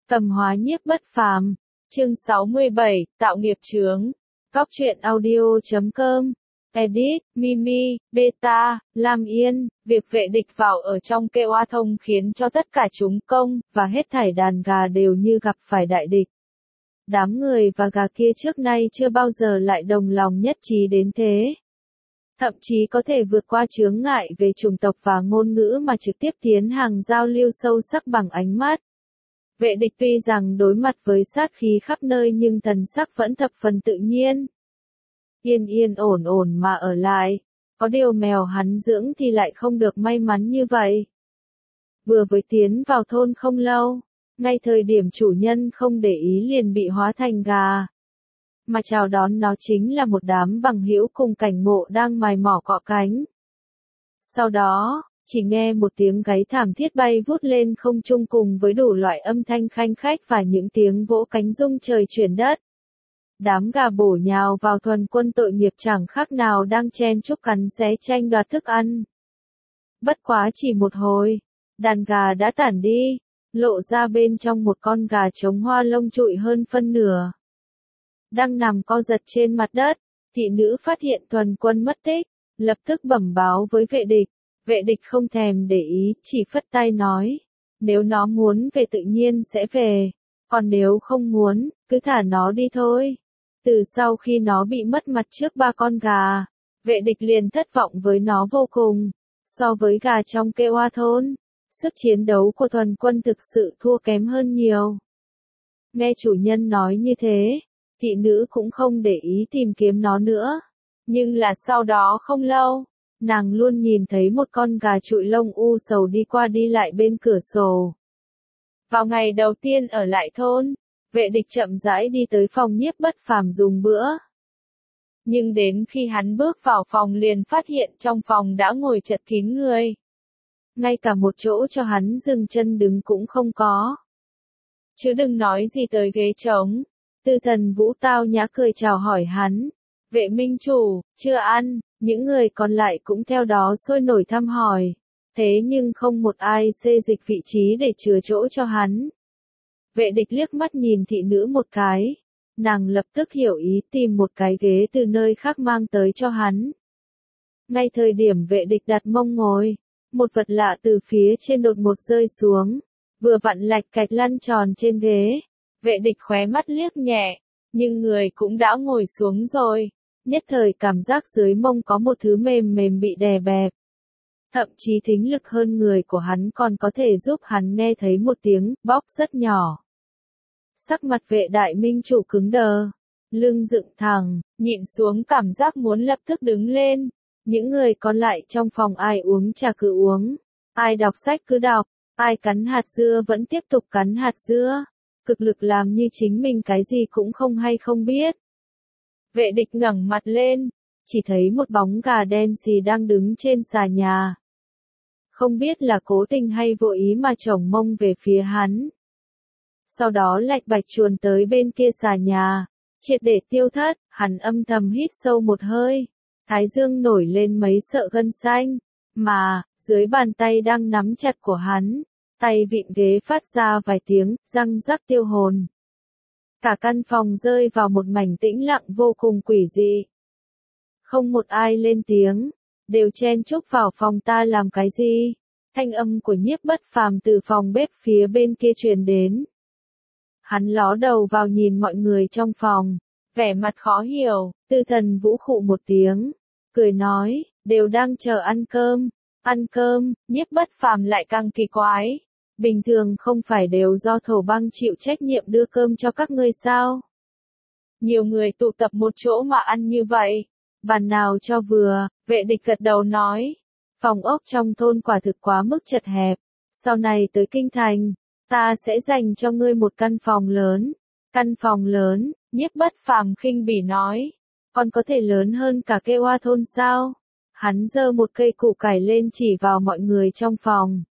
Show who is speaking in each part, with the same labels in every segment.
Speaker 1: Tầm hóa nhiếp bất phàm, chương 67, tạo nghiệp chướng. Góc truyện audio.com. Edit, Mimi, Beta, Lam Yên, việc vệ địch vào ở trong kê oa thông khiến cho tất cả chúng công, và hết thảy đàn gà đều như gặp phải đại địch. Đám người và gà kia trước nay chưa bao giờ lại đồng lòng nhất trí đến thế. Thậm chí có thể vượt qua chướng ngại về chủng tộc và ngôn ngữ mà trực tiếp tiến hàng giao lưu sâu sắc bằng ánh mắt. Vệ địch tuy rằng đối mặt với sát khí khắp nơi nhưng thần sắc vẫn thập phần tự nhiên. Yên yên ổn ổn mà ở lại, có điều mèo hắn dưỡng thì lại không được may mắn như vậy. Vừa mới tiến vào thôn không lâu, ngay thời điểm chủ nhân không để ý liền bị hóa thành gà. Mà chào đón nó chính là một đám bằng hữu cùng cảnh ngộ đang mài mỏ cọ cánh. Sau đó, chỉ nghe một tiếng gáy thảm thiết bay vút lên không trung cùng với đủ loại âm thanh khanh khách và những tiếng vỗ cánh rung trời chuyển đất. Đám gà bổ nhào vào thuần quân tội nghiệp chẳng khác nào đang chen chúc cắn xé tranh đoạt thức ăn. Bất quá chỉ một hồi, đàn gà đã tản đi, lộ ra bên trong một con gà trống hoa lông trụi hơn phân nửa. Đang nằm co giật trên mặt đất, thị nữ phát hiện thuần quân mất tích, lập tức bẩm báo với vệ địch. Vệ địch không thèm để ý, chỉ phất tay nói, nếu nó muốn về tự nhiên sẽ về, còn nếu không muốn, cứ thả nó đi thôi. Từ sau khi nó bị mất mặt trước ba con gà, vệ địch liền thất vọng với nó vô cùng. So với gà trong kê oa thôn, sức chiến đấu của thuần quân thực sự thua kém hơn nhiều. Nghe chủ nhân nói như thế, thị nữ cũng không để ý tìm kiếm nó nữa. Nhưng là sau đó không lâu, nàng luôn nhìn thấy một con gà trụi lông u sầu đi qua đi lại bên cửa sổ. Vào ngày đầu tiên ở lại thôn, vệ địch chậm rãi đi tới phòng nhiếp bất phàm dùng bữa. Nhưng đến khi hắn bước vào phòng liền phát hiện trong phòng đã ngồi chật kín người. Ngay cả một chỗ cho hắn dừng chân đứng cũng không có. Chứ đừng nói gì tới ghế trống. Tư Thần Vũ tao nhã cười chào hỏi hắn. Vệ minh chủ, chưa ăn, những người còn lại cũng theo đó sôi nổi thăm hỏi. Thế nhưng không một ai xê dịch vị trí để chừa chỗ cho hắn. Vệ địch liếc mắt nhìn thị nữ một cái. Nàng lập tức hiểu ý tìm một cái ghế từ nơi khác mang tới cho hắn. Ngay thời điểm vệ địch đặt mông ngồi, một vật lạ từ phía trên đột ngột rơi xuống. Vừa vặn lạch cạch lăn tròn trên ghế. Vệ địch khóe mắt liếc nhẹ, nhưng người cũng đã ngồi xuống rồi. Nhất thời cảm giác dưới mông có một thứ mềm mềm bị đè bẹp. Thậm chí thính lực hơn người của hắn còn có thể giúp hắn nghe thấy một tiếng bóc rất nhỏ. Sắc mặt vệ đại minh chủ cứng đờ, lưng dựng thẳng, nhịn xuống cảm giác muốn lập tức đứng lên. Những người còn lại trong phòng ai uống trà cứ uống, ai đọc sách cứ đọc, ai cắn hạt dưa vẫn tiếp tục cắn hạt dưa. Cực lực làm như chính mình cái gì cũng không hay không biết. Vệ địch ngẩng mặt lên, chỉ thấy một bóng gà đen xì đang đứng trên xà nhà. Không biết là cố tình hay vô ý mà chổng mông về phía hắn. Sau đó lạch bạch chuồn tới bên kia xà nhà, triệt để tiêu thất, hắn âm thầm hít sâu một hơi. Thái dương nổi lên mấy sợi gân xanh, mà, dưới bàn tay đang nắm chặt của hắn. Tay vịn ghế phát ra vài tiếng, răng rắc tiêu hồn. Cả căn phòng rơi vào một mảnh tĩnh lặng vô cùng quỷ dị. Không một ai lên tiếng, đều chen chúc vào phòng ta làm cái gì. Thanh âm của nhiếp bất phàm từ phòng bếp phía bên kia truyền đến. Hắn ló đầu vào nhìn mọi người trong phòng, vẻ mặt khó hiểu, Tư Thần Vũ khụ một tiếng, cười nói, đều đang chờ ăn cơm. Ăn cơm, nhiếp bất phàm lại càng kỳ quái. Bình thường không phải đều do Thổ Băng chịu trách nhiệm đưa cơm cho các ngươi sao? Nhiều người tụ tập một chỗ mà ăn như vậy. Bàn nào cho vừa, vệ địch gật đầu nói. Phòng ốc trong thôn quả thực quá mức chật hẹp. Sau này tới kinh thành, ta sẽ dành cho ngươi một căn phòng lớn. Căn phòng lớn, nhiếp bất phàm khinh bỉ nói. Còn có thể lớn hơn cả kê oa thôn sao? Hắn giơ một cây củ cải lên chỉ vào mọi người trong phòng.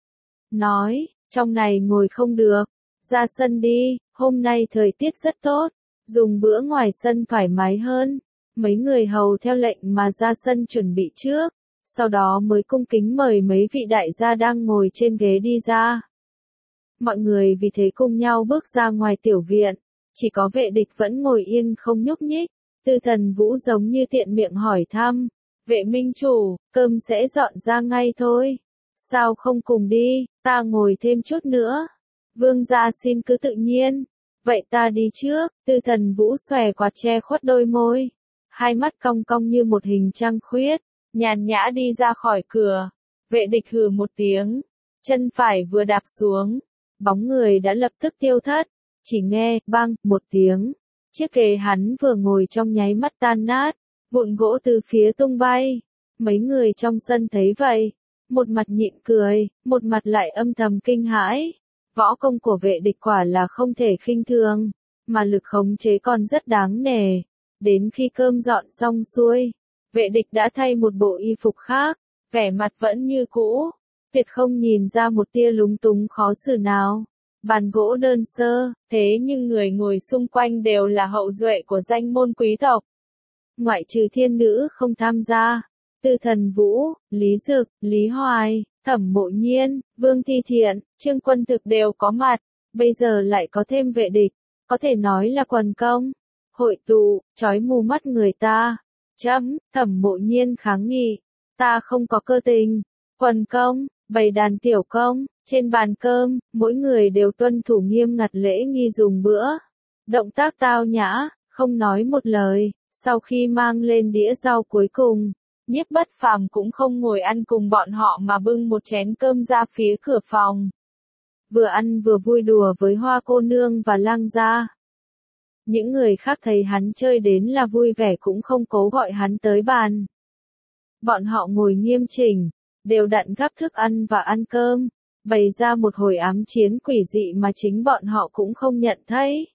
Speaker 1: Nói, trong này ngồi không được, ra sân đi, hôm nay thời tiết rất tốt, dùng bữa ngoài sân thoải mái hơn. Mấy người hầu theo lệnh mà ra sân chuẩn bị trước, sau đó mới cung kính mời mấy vị đại gia đang ngồi trên ghế đi ra. Mọi người vì thế cùng nhau bước ra ngoài tiểu viện. Chỉ có vệ địch vẫn ngồi yên không nhúc nhích. Tư Thần Vũ giống như tiện miệng hỏi thăm. Vệ minh chủ, cơm sẽ dọn ra ngay thôi. Sao không cùng đi, ta ngồi thêm chút nữa. Vương gia xin cứ tự nhiên. Vậy ta đi trước. Tư Thần Vũ xòe quạt che khuất đôi môi. Hai mắt cong cong như một hình trăng khuyết. Nhàn nhã đi ra khỏi cửa. Vệ địch hừ một tiếng. Chân phải vừa đạp xuống. Bóng người đã lập tức tiêu thất. Chỉ nghe, bang, một tiếng. Chiếc ghế hắn vừa ngồi trong nháy mắt tan nát. Vụn gỗ từ phía tung bay. Mấy người trong sân thấy vậy. Một mặt nhịn cười, một mặt lại âm thầm kinh hãi. Võ công của vệ địch quả là không thể khinh thường. Mà lực khống chế còn rất đáng nể. Đến khi cơm dọn xong xuôi. Vệ địch đã thay một bộ y phục khác. Vẻ mặt vẫn như cũ. Tuyệt không nhìn ra một tia lúng túng khó xử nào. Bàn gỗ đơn sơ, thế nhưng người ngồi xung quanh đều là hậu duệ của danh môn quý tộc. Ngoại trừ thiên nữ không tham gia, Tư Thần Vũ, Lý Dực, Lý Hoài, Thẩm Mộ Nhiên, Vương Thi Thiện, Trương Quân Thực đều có mặt, bây giờ lại có thêm vệ địch, có thể nói là quần công. Hội tụ, chói mù mắt người ta. Thẩm Mộ Nhiên kháng nghị, ta không có cơ tình. Quần công, bày đàn tiểu công, trên bàn cơm, mỗi người đều tuân thủ nghiêm ngặt lễ nghi dùng bữa. Động tác tao nhã, không nói một lời, sau khi mang lên đĩa rau cuối cùng, Nhiếp Bất Phàm cũng không ngồi ăn cùng bọn họ mà bưng một chén cơm ra phía cửa phòng. Vừa ăn vừa vui đùa với Hoa cô nương và Lang gia. Những người khác thấy hắn chơi đến là vui vẻ cũng không cố gọi hắn tới bàn. Bọn họ ngồi nghiêm chỉnh, đều đặn gắp thức ăn và ăn cơm, bày ra một hồi ám chiến quỷ dị mà chính bọn họ cũng không nhận thấy.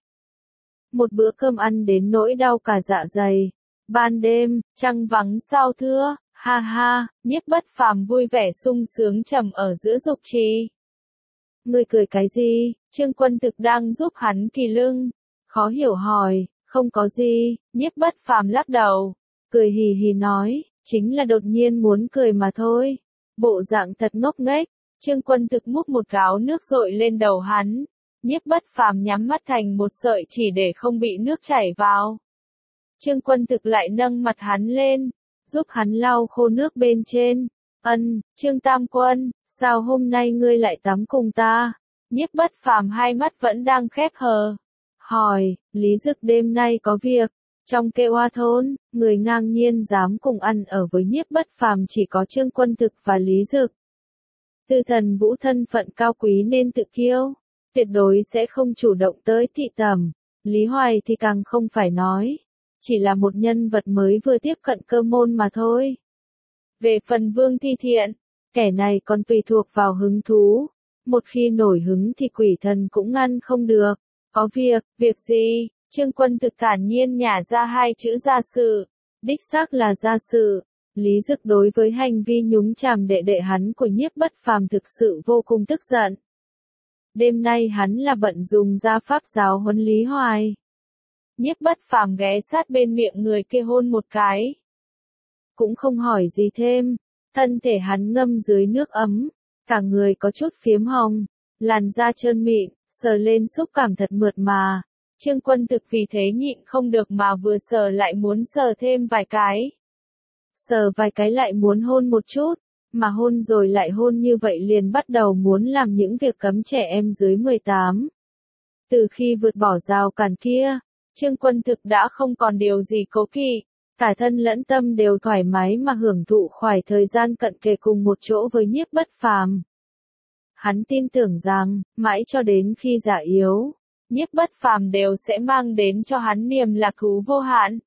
Speaker 1: Một bữa cơm ăn đến nỗi đau cả dạ dày. Ban đêm, trăng vắng sao thưa, ha ha, Nhiếp Bất Phàm vui vẻ sung sướng trầm ở giữa dục trì. Ngươi cười cái gì? Trương Quân Thực đang giúp hắn kỳ lưng. Khó hiểu hỏi, không có gì, Nhiếp Bất Phàm lắc đầu. Cười hì hì nói, chính là đột nhiên muốn cười mà thôi. Bộ dạng thật ngốc nghếch. Trương Quân Thực múc một gáo nước dội lên đầu hắn. Nhiếp Bất Phàm nhắm mắt thành một sợi chỉ để không bị nước chảy vào. Trương Quân Thực lại nâng mặt hắn lên, giúp hắn lau khô nước bên trên. Trương Tam Quân, sao hôm nay ngươi lại tắm cùng ta? Nhiếp Bất Phàm hai mắt vẫn đang khép hờ. Hỏi, Lý Dực đêm nay có việc. Trong Kê Hoa thôn, người ngang nhiên dám cùng ăn ở với Nhiếp Bất Phàm chỉ có Trương Quân Thực và Lý Dực. Tư Thần Vũ thân phận cao quý nên tự kiêu, tuyệt đối sẽ không chủ động tới thị tẩm. Lý Hoài thì càng không phải nói, chỉ là một nhân vật mới vừa tiếp cận cơ môn mà thôi. Về phần Vương Thi Thiện, kẻ này còn tùy thuộc vào hứng thú, một khi nổi hứng thì quỷ thần cũng ngăn không được. Có việc gì? Trương Quân Thực thản nhiên nhả ra hai chữ gia sự. Đích xác là gia sự. Lý Dực đối với hành vi nhúng chàm đệ đệ hắn của Nhiếp Bất Phàm thực sự vô cùng tức giận. Đêm nay hắn là bận dùng gia pháp giáo huấn Lý Hoài. Nhiếp Bất Phàm ghé sát bên miệng người kia hôn một cái. Cũng không hỏi gì thêm, thân thể hắn ngâm dưới nước ấm, cả người có chút phiếm hồng, làn da trơn mịn, sờ lên xúc cảm thật mượt mà. Trương Quân Thực vì thế nhịn không được mà vừa sờ lại muốn sờ thêm vài cái. Sờ vài cái lại muốn hôn một chút, mà hôn rồi lại hôn như vậy liền bắt đầu muốn làm những việc cấm trẻ em dưới 18. Từ khi vượt bỏ rào cản kia, Trương Quân Thực đã không còn điều gì cố kỵ, cả thân lẫn tâm đều thoải mái mà hưởng thụ khoảng thời gian cận kề cùng một chỗ với Nhiếp Bất Phàm. Hắn tin tưởng rằng, mãi cho đến khi già yếu, Nhiếp Bất Phàm đều sẽ mang đến cho hắn niềm lạc thú vô hạn.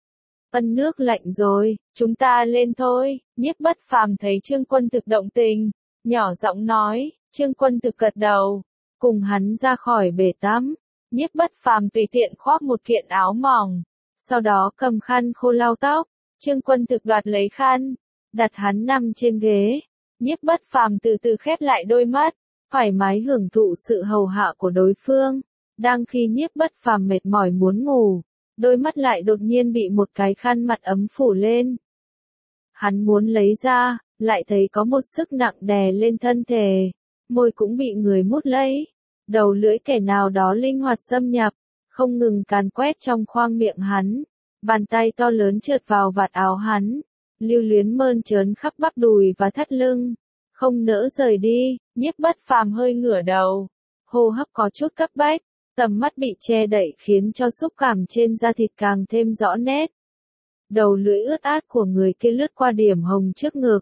Speaker 1: Nước lạnh rồi, chúng ta lên thôi. Nhiếp Bất Phàm thấy Trương Quân Thực động tình, nhỏ giọng nói. Trương Quân Thực gật đầu, cùng hắn ra khỏi bể tắm. Nhiếp Bất Phàm tùy tiện khoác một kiện áo mỏng, sau đó cầm khăn khô lau tóc. Trương Quân Thực đoạt lấy khăn, đặt hắn nằm trên ghế. Nhiếp Bất Phàm từ từ khép lại đôi mắt, thoải mái hưởng thụ sự hầu hạ của đối phương. Đang khi Nhiếp Bất Phàm mệt mỏi muốn ngủ, đôi mắt lại đột nhiên bị một cái khăn mặt ấm phủ lên. Hắn muốn lấy ra, lại thấy có một sức nặng đè lên thân thể, môi cũng bị người mút lấy. Đầu lưỡi kẻ nào đó linh hoạt xâm nhập, không ngừng càn quét trong khoang miệng hắn. Bàn tay to lớn trượt vào vạt áo hắn, lưu luyến mơn trớn khắp bắp đùi và thắt lưng. Không nỡ rời đi, Nhiếp Bất Phàm hơi ngửa đầu. Hô hấp có chút cấp bách, tầm mắt bị che đậy khiến cho xúc cảm trên da thịt càng thêm rõ nét. Đầu lưỡi ướt át của người kia lướt qua điểm hồng trước ngực.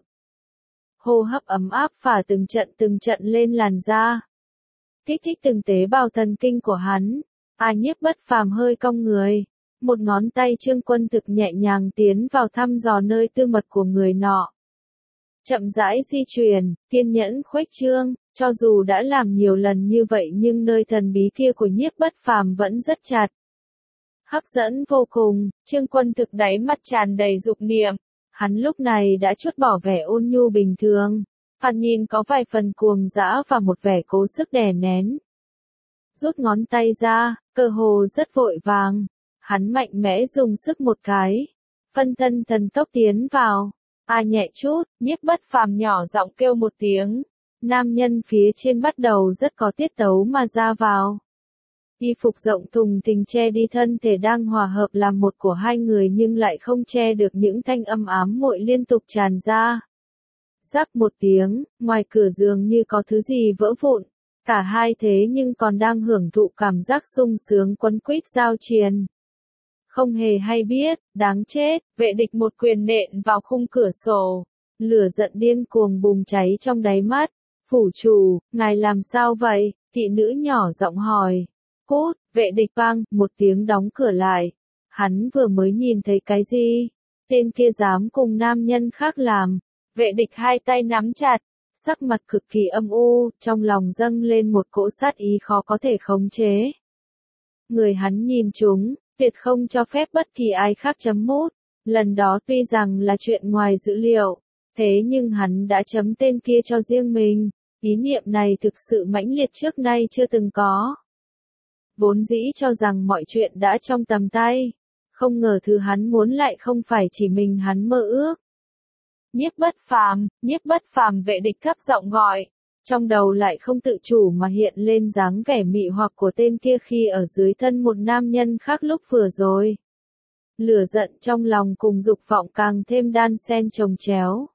Speaker 1: Hô hấp ấm áp phả từng trận lên làn da. Kích thích từng tế bào thần kinh của hắn. Nhiếp Bất Phàm hơi cong người. Một ngón tay Trương Quân Thực nhẹ nhàng tiến vào thăm dò nơi tư mật của người nọ. Chậm rãi di chuyển, kiên nhẫn khuếch trương, cho dù đã làm nhiều lần như vậy nhưng nơi thần bí kia của Nhiếp Bất Phàm vẫn rất chặt. Hấp dẫn vô cùng, Trương Quân Thực đáy mắt tràn đầy dục niệm. Hắn lúc này đã trút bỏ vẻ ôn nhu bình thường. Hắn nhìn có vài phần cuồng dã và một vẻ cố sức đè nén. Rút ngón tay ra, cơ hồ rất vội vàng. Hắn mạnh mẽ dùng sức một cái. Phân thân thần tốc tiến vào. Nhẹ chút, Nhiếp Bất Phàm nhỏ giọng kêu một tiếng. Nam nhân phía trên bắt đầu rất có tiết tấu mà ra vào. Y phục rộng thùng thình che đi thân thể đang hòa hợp làm một của hai người nhưng lại không che được những thanh âm ám muội liên tục tràn ra. Rắc một tiếng, ngoài cửa giường như có thứ gì vỡ vụn. Cả hai thế nhưng còn đang hưởng thụ cảm giác sung sướng quấn quýt giao triền. Không hề hay biết, đáng chết, vệ địch một quyền nện vào khung cửa sổ. Lửa giận điên cuồng bùng cháy trong đáy mắt. Phủ chủ, ngài làm sao vậy? Thị nữ nhỏ giọng hỏi. Cút, vệ địch vang, một tiếng đóng cửa lại. Hắn vừa mới nhìn thấy cái gì? Tên kia dám cùng nam nhân khác làm. Vệ địch hai tay nắm chặt, sắc mặt cực kỳ âm u, trong lòng dâng lên một cỗ sát ý khó có thể khống chế. Người hắn nhìn chúng, tuyệt không cho phép bất kỳ ai khác chấm mút. Lần đó tuy rằng là chuyện ngoài dữ liệu, thế nhưng hắn đã chấm tên kia cho riêng mình. Ý niệm này thực sự mãnh liệt trước nay chưa từng có. Vốn dĩ cho rằng mọi chuyện đã trong tầm tay. Không ngờ thứ hắn muốn lại không phải chỉ mình hắn mơ ước. Nhiếp Bất Phàm vệ địch thấp giọng gọi. Trong đầu lại không tự chủ mà hiện lên dáng vẻ mị hoặc của tên kia khi ở dưới thân một nam nhân khác lúc vừa rồi. Lửa giận trong lòng cùng dục vọng càng thêm đan xen chồng chéo.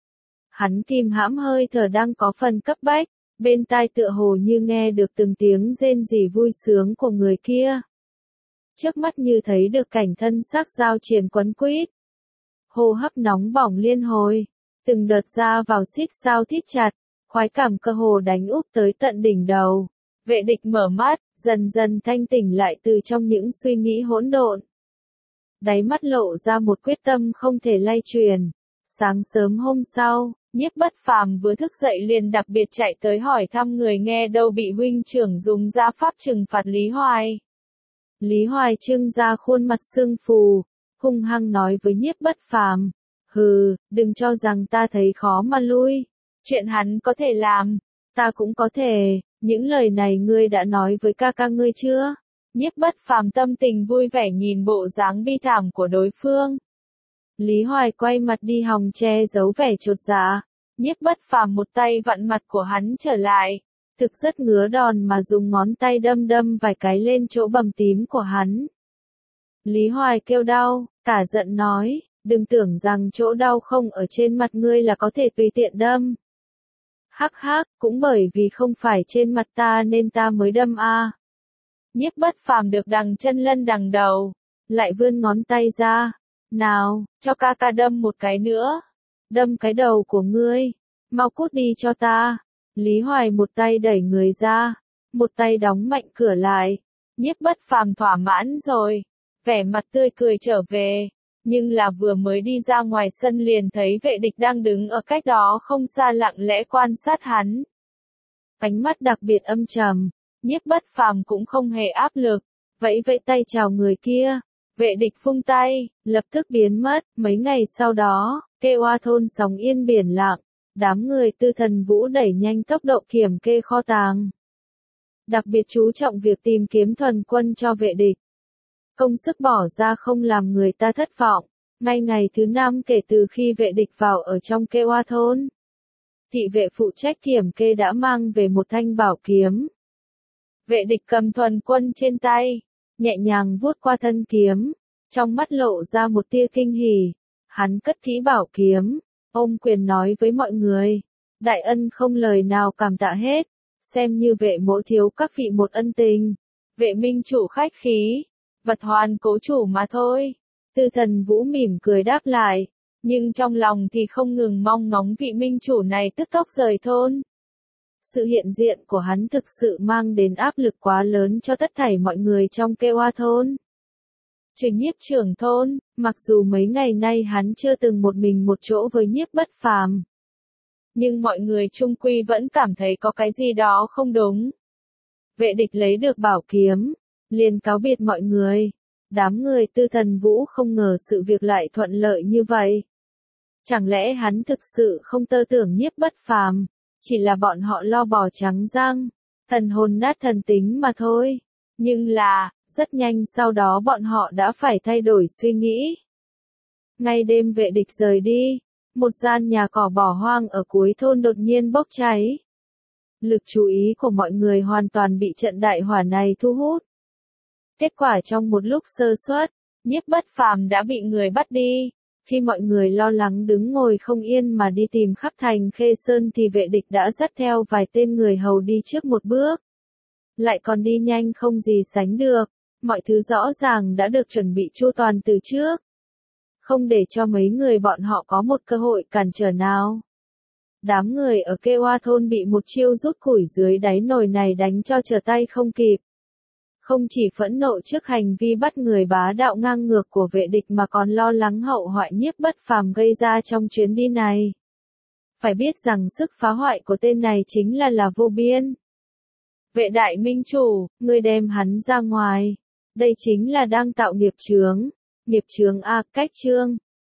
Speaker 1: Hắn kìm hãm hơi thở đang có phần cấp bách, bên tai tựa hồ như nghe được từng tiếng rên rỉ vui sướng của người kia. Trước mắt như thấy được cảnh thân xác giao triền quấn quýt. Hô hấp nóng bỏng liên hồi, từng đợt ra vào xít sao thít chặt, khoái cảm cơ hồ đánh úp tới tận đỉnh đầu. Vệ địch mở mắt, dần dần thanh tỉnh lại từ trong những suy nghĩ hỗn độn. Đáy mắt lộ ra một quyết tâm không thể lay truyền. Sáng sớm hôm sau, Nhiếp Bất Phàm vừa thức dậy liền đặc biệt chạy tới hỏi thăm người nghe đâu bị huynh trưởng dùng gia pháp trừng phạt Lý Hoài. Lý Hoài trưng ra khuôn mặt sưng phù, hung hăng nói với Nhiếp Bất Phàm, hừ, đừng cho rằng ta thấy khó mà lui. Chuyện hắn có thể làm, ta cũng có thể, những lời này ngươi đã nói với ca ca ngươi chưa? Nhiếp Bất Phàm tâm tình vui vẻ nhìn bộ dáng bi thảm của đối phương. Lý Hoài quay mặt đi hòng che giấu vẻ chột dạ. Nhiếp Bất Phàm một tay vặn mặt của hắn trở lại. Thực rất ngứa đòn mà dùng ngón tay đâm vài cái lên chỗ bầm tím của hắn. Lý Hoài kêu đau, cả giận nói, đừng tưởng rằng chỗ đau không ở trên mặt ngươi là có thể tùy tiện đâm. Hắc hắc, cũng bởi vì không phải trên mặt ta nên ta mới đâm a. Nhiếp Bất Phàm được đằng chân lân đằng đầu, lại vươn ngón tay ra. Nào, cho ca ca đâm một cái nữa. Đâm cái đầu của ngươi. Mau cút đi cho ta. Lý Hoài một tay đẩy người ra, một tay đóng mạnh cửa lại. Nhiếp Bất Phàm thỏa mãn rồi, vẻ mặt tươi cười trở về. Nhưng là vừa mới đi ra ngoài sân liền thấy vệ địch đang đứng ở cách đó không xa lặng lẽ quan sát hắn. Ánh mắt đặc biệt âm trầm, Nhiếp Bất Phàm cũng không hề áp lực, vẫy vẫy tay chào người kia. Vệ địch phung tay, lập tức biến mất. Mấy ngày sau đó, Kê Oa thôn sóng yên biển lặng. Đám người Tư Thần Vũ đẩy nhanh tốc độ kiểm kê kho tàng. Đặc biệt chú trọng việc tìm kiếm thuần quân cho vệ địch. Công sức bỏ ra không làm người ta thất vọng. Ngay ngày thứ 5 kể từ khi vệ địch vào ở trong Kê Oa thôn, thị vệ phụ trách kiểm kê đã mang về một thanh bảo kiếm. Vệ địch cầm thuần quân trên tay, nhẹ nhàng vuốt qua thân kiếm, trong mắt lộ ra một tia kinh hỉ. Hắn cất kỹ bảo kiếm, ôm quyền nói với mọi người, đại ân không lời nào cảm tạ hết, xem như vệ mỗ thiếu các vị một ân tình. Vệ minh chủ khách khí, vật hoàn cố chủ mà thôi. Tư Thần Vũ mỉm cười đáp lại, nhưng trong lòng thì không ngừng mong ngóng vị minh chủ này tức tốc rời thôn. Sự hiện diện của hắn thực sự mang đến áp lực quá lớn cho tất thảy mọi người trong Kê Oa thôn. Trừ Nhiếp trưởng thôn, mặc dù mấy ngày nay hắn chưa từng một mình một chỗ với Nhiếp Bất Phàm, nhưng mọi người chung quy vẫn cảm thấy có cái gì đó không đúng. Vệ địch lấy được bảo kiếm, liền cáo biệt mọi người. Đám người Tư Thần Vũ không ngờ sự việc lại thuận lợi như vậy. Chẳng lẽ hắn thực sự không tơ tưởng Nhiếp Bất Phàm, chỉ là bọn họ lo bò trắng răng, thần hồn nát thần tính mà thôi. Nhưng là, rất nhanh sau đó bọn họ đã phải thay đổi suy nghĩ. Ngay đêm vệ địch rời đi, một gian nhà cỏ bỏ hoang ở cuối thôn đột nhiên bốc cháy. Lực chú ý của mọi người hoàn toàn bị trận đại hỏa này thu hút. Kết quả trong một lúc sơ suất, Nhiếp Bất Phàm đã bị người bắt đi. Khi mọi người lo lắng đứng ngồi không yên mà đi tìm khắp thành Khê Sơn thì vệ địch đã dắt theo vài tên người hầu đi trước một bước. Lại còn đi nhanh không gì sánh được, mọi thứ rõ ràng đã được chuẩn bị chu toàn từ trước. Không để cho mấy người bọn họ có một cơ hội cản trở nào. Đám người ở Kê Oa thôn bị một chiêu rút củi dưới đáy nồi này đánh cho trở tay không kịp. Không chỉ phẫn nộ trước hành vi bắt người bá đạo ngang ngược của vệ địch mà còn lo lắng hậu hoại Nhiếp Bất Phàm gây ra trong chuyến đi này. Phải biết rằng sức phá hoại của tên này chính là vô biên. Vệ đại minh chủ, ngươi đem hắn ra ngoài. Đây chính là đang tạo nghiệp chướng. Nghiệp chướng a, cách chương.